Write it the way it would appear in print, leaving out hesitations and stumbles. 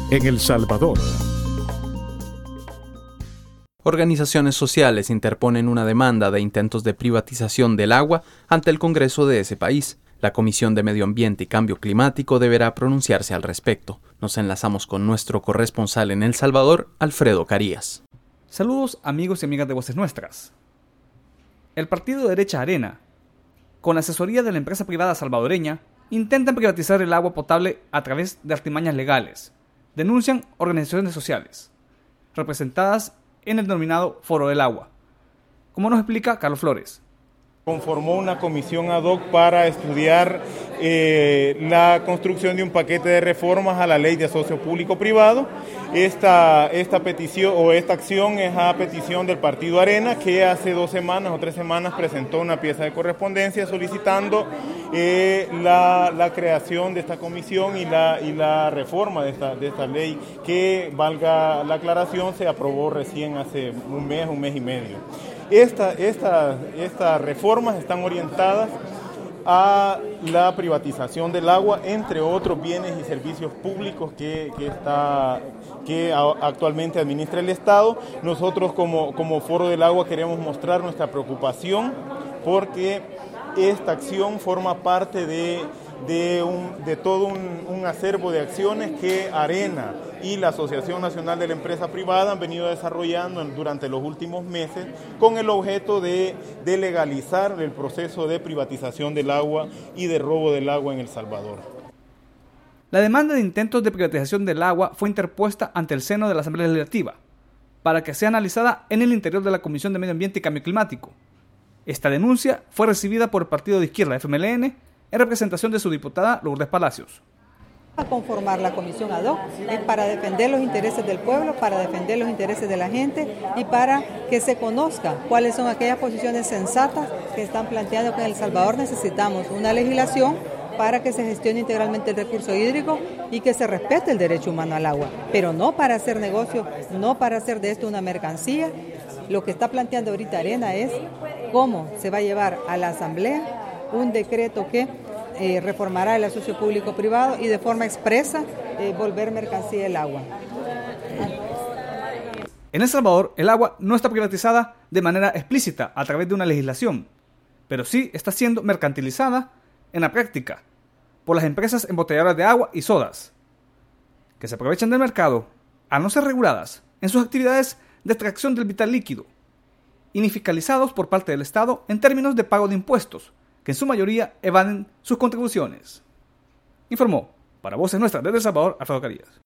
en El Salvador. Organizaciones sociales interponen una demanda de intentos de privatización del agua ante el Congreso de ese país. La Comisión de Medio Ambiente y Cambio Climático deberá pronunciarse al respecto. Nos enlazamos con nuestro corresponsal en El Salvador, Alfredo Carías. Saludos amigos y amigas de Voces Nuestras. El partido de derecha Arena, con la asesoría de la empresa privada salvadoreña, intentan privatizar el agua potable a través de artimañas legales, denuncian organizaciones sociales, representadas en el denominado Foro del Agua. Como nos explica Carlos Flores. Conformó una comisión ad hoc para estudiar la construcción de un paquete de reformas a la ley de asocio público-privado. Esta petición o esta acción es a petición del partido Arena, que hace 2 semanas o 3 semanas presentó una pieza de correspondencia solicitando la creación de esta comisión y la reforma de esta ley, que, valga la aclaración, se aprobó recién hace un mes y medio. Estas reformas están orientadas a la privatización del agua, entre otros bienes y servicios públicos que actualmente administra el Estado. Nosotros como Foro del Agua queremos mostrar nuestra preocupación porque esta acción forma parte de todo un acervo de acciones que Arena y la Asociación Nacional de la Empresa Privada han venido desarrollando durante los últimos meses con el objeto de legalizar el proceso de privatización del agua y de robo del agua en El Salvador. La demanda de intentos de privatización del agua fue interpuesta ante el seno de la Asamblea Legislativa para que sea analizada en el interior de la Comisión de Medio Ambiente y Cambio Climático. Esta denuncia fue recibida por el partido de izquierda FMLN en representación de su diputada Lourdes Palacios. A conformar la comisión ad hoc es para defender los intereses del pueblo, para defender los intereses de la gente y para que se conozca cuáles son aquellas posiciones sensatas que están planteando que en El Salvador necesitamos una legislación para que se gestione integralmente el recurso hídrico y que se respete el derecho humano al agua, pero no para hacer negocio, no para hacer de esto una mercancía. Lo que está planteando ahorita Arena es cómo se va a llevar a la Asamblea un decreto que reformará el asocio público-privado y de forma expresa volver mercancía el agua. En El Salvador, el agua no está privatizada de manera explícita a través de una legislación, pero sí está siendo mercantilizada en la práctica por las empresas embotelladoras de agua y sodas, que se aprovechan del mercado al no ser reguladas en sus actividades de extracción del vital líquido y ni fiscalizados por parte del Estado en términos de pago de impuestos, que en su mayoría evaden sus contribuciones. Informó para Voces Nuestras desde El Salvador, Alfredo Carías.